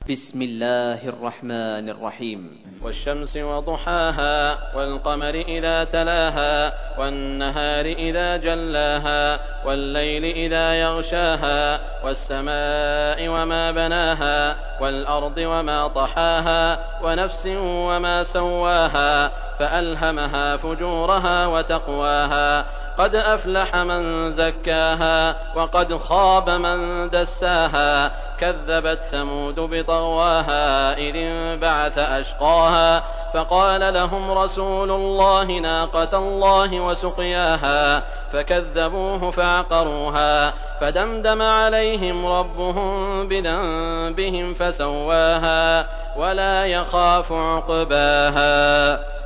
بسم الله الرحمن الرحيم. والشمس وضحاها والقمر إذا تلاها والنهار إذا جلاها والليل إذا يغشاها والسماء وما بناها والأرض وما طحاها ونفس وما سواها فألهمها فجورها وتقواها قد أفلح من زكاها وقد خاب من دساها كذبت ثمود بطغواها إذ انبعث أشقاها فقال لهم رسول الله ناقة الله وسقياها فكذبوه فعقروها فدمدم عليهم ربهم بذنبهم فسواها ولا يخاف عقباها.